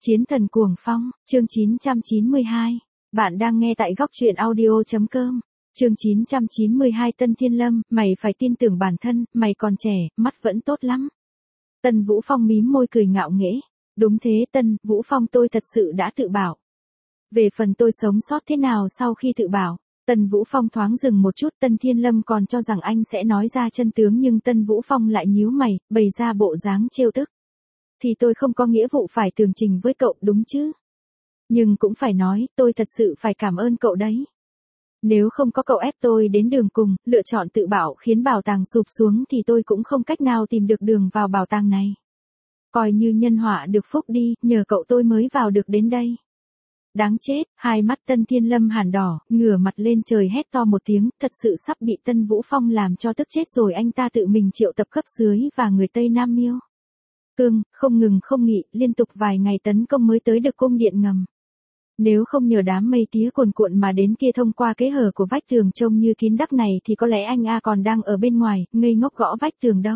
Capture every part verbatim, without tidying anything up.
Chiến thần cuồng phong, chương chín trăm chín mươi hai. Bạn đang nghe tại góc truyện audio.com. Chương chín trăm chín mươi hai. Tân Thiên Lâm, mày phải tin tưởng bản thân, mày còn trẻ, mắt vẫn tốt lắm. Tân Vũ Phong mím môi cười ngạo nghễ. Đúng thế Tân, Vũ Phong tôi thật sự đã tự bảo. Về phần tôi sống sót thế nào sau khi tự bảo. Tân Vũ Phong thoáng dừng một chút, Tân Thiên Lâm còn cho rằng anh sẽ nói ra chân tướng nhưng Tân Vũ Phong lại nhíu mày, bày ra bộ dáng trêu tức. Thì tôi không có nghĩa vụ phải tường trình với cậu đúng chứ. Nhưng cũng phải nói, tôi thật sự phải cảm ơn cậu đấy. Nếu không có cậu ép tôi đến đường cùng, lựa chọn tự bảo khiến bảo tàng sụp xuống thì tôi cũng không cách nào tìm được đường vào bảo tàng này. Coi như nhân họa được phúc đi, nhờ cậu tôi mới vào được đến đây. Đáng chết, hai mắt Tân Thiên Lâm hẳn đỏ, ngửa mặt lên trời hét to một tiếng, thật sự sắp bị Tân Vũ Phong làm cho tức chết rồi. Anh ta tự mình triệu tập cấp dưới và người Tây Nam Miêu Cương, không ngừng không nghỉ, liên tục vài ngày tấn công mới tới được cung điện ngầm. Nếu không nhờ đám mây tía cuồn cuộn mà đến kia thông qua kẽ hở của vách tường trông như kín đắc này thì có lẽ anh A còn đang ở bên ngoài, ngây ngốc gõ vách tường đâu.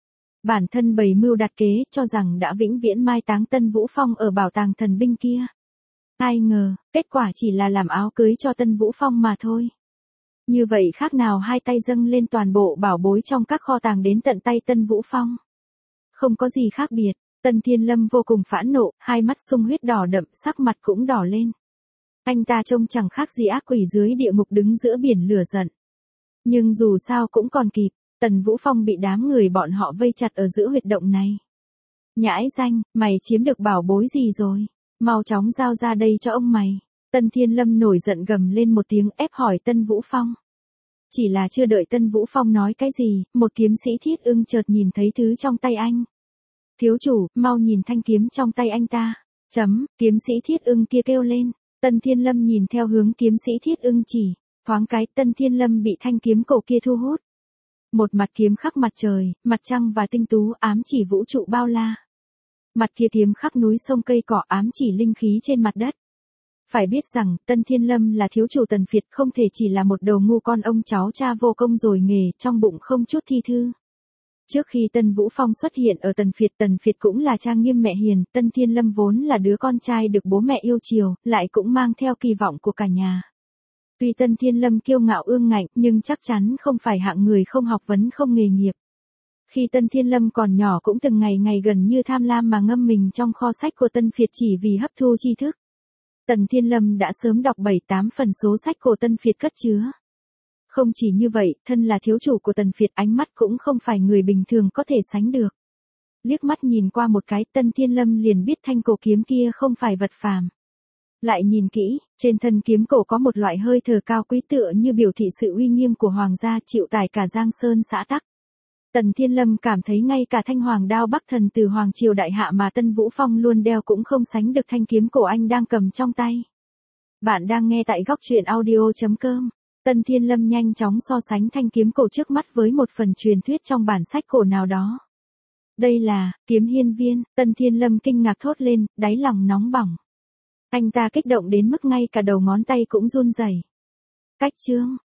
Bản thân bày mưu đặt kế, cho rằng đã vĩnh viễn mai táng Tân Vũ Phong ở bảo tàng thần binh kia. Ai ngờ, kết quả chỉ là làm áo cưới cho Tân Vũ Phong mà thôi. Như vậy khác nào hai tay dâng lên toàn bộ bảo bối trong các kho tàng đến tận tay Tân Vũ Phong. Không có gì khác biệt, Tân Thiên Lâm vô cùng phẫn nộ, hai mắt sung huyết đỏ đậm, sắc mặt cũng đỏ lên. Anh ta trông chẳng khác gì ác quỷ dưới địa ngục đứng giữa biển lửa giận. Nhưng dù sao cũng còn kịp, Tần Vũ Phong bị đám người bọn họ vây chặt ở giữa huyệt động này. Nhãi danh, mày chiếm được bảo bối gì rồi? Mau chóng giao ra đây cho ông mày. Tân Thiên Lâm nổi giận gầm lên một tiếng ép hỏi Tân Vũ Phong. Chỉ là chưa đợi Tân Vũ Phong nói cái gì, một kiếm sĩ thiết ưng chợt nhìn thấy thứ trong tay anh. Thiếu chủ, mau nhìn thanh kiếm trong tay anh ta. Chấm, kiếm sĩ thiết ưng kia kêu lên. Tân Thiên Lâm nhìn theo hướng kiếm sĩ thiết ưng chỉ. Thoáng cái Tân Thiên Lâm bị thanh kiếm cổ kia thu hút. Một mặt kiếm khắc mặt trời, mặt trăng và tinh tú ám chỉ vũ trụ bao la. Mặt kia kiếm khắc núi sông cây cỏ ám chỉ linh khí trên mặt đất. Phải biết rằng, Tân Thiên Lâm là thiếu chủ Tần Việt, không thể chỉ là một đầu ngu con ông cháu cha vô công rồi nghề, trong bụng không chút thi thư. Trước khi Tân Vũ Phong xuất hiện ở Tần Việt, Tần Việt cũng là trang nghiêm mẹ hiền, Tân Thiên Lâm vốn là đứa con trai được bố mẹ yêu chiều, lại cũng mang theo kỳ vọng của cả nhà. Tuy Tân Thiên Lâm kiêu ngạo ương ngạnh, nhưng chắc chắn không phải hạng người không học vấn không nghề nghiệp. Khi Tân Thiên Lâm còn nhỏ cũng từng ngày ngày gần như tham lam mà ngâm mình trong kho sách của Tân Việt chỉ vì hấp thu tri thức. Tần Thiên Lâm đã sớm đọc bảy tám phần số sách của Tân Việt cất chứa. Không chỉ như vậy, thân là thiếu chủ của Tần Việt, ánh mắt cũng không phải người bình thường có thể sánh được. Liếc mắt nhìn qua một cái, Tân Thiên Lâm liền biết thanh cổ kiếm kia không phải vật phàm. Lại nhìn kỹ, trên thân kiếm cổ có một loại hơi thở cao quý tựa như biểu thị sự uy nghiêm của hoàng gia chịu tải cả Giang Sơn xã tắc. Tần Thiên Lâm cảm thấy ngay cả thanh hoàng đao Bắc Thần từ Hoàng Triều Đại Hạ mà Tân Vũ Phong luôn đeo cũng không sánh được thanh kiếm cổ anh đang cầm trong tay. Bạn đang nghe tại góc truyện audio.com. Tần Thiên Lâm nhanh chóng so sánh thanh kiếm cổ trước mắt với một phần truyền thuyết trong bản sách cổ nào đó. Đây là, kiếm hiên viên, Tần Thiên Lâm kinh ngạc thốt lên, đáy lòng nóng bỏng. Anh ta kích động đến mức ngay cả đầu ngón tay cũng run rẩy. Cách chương,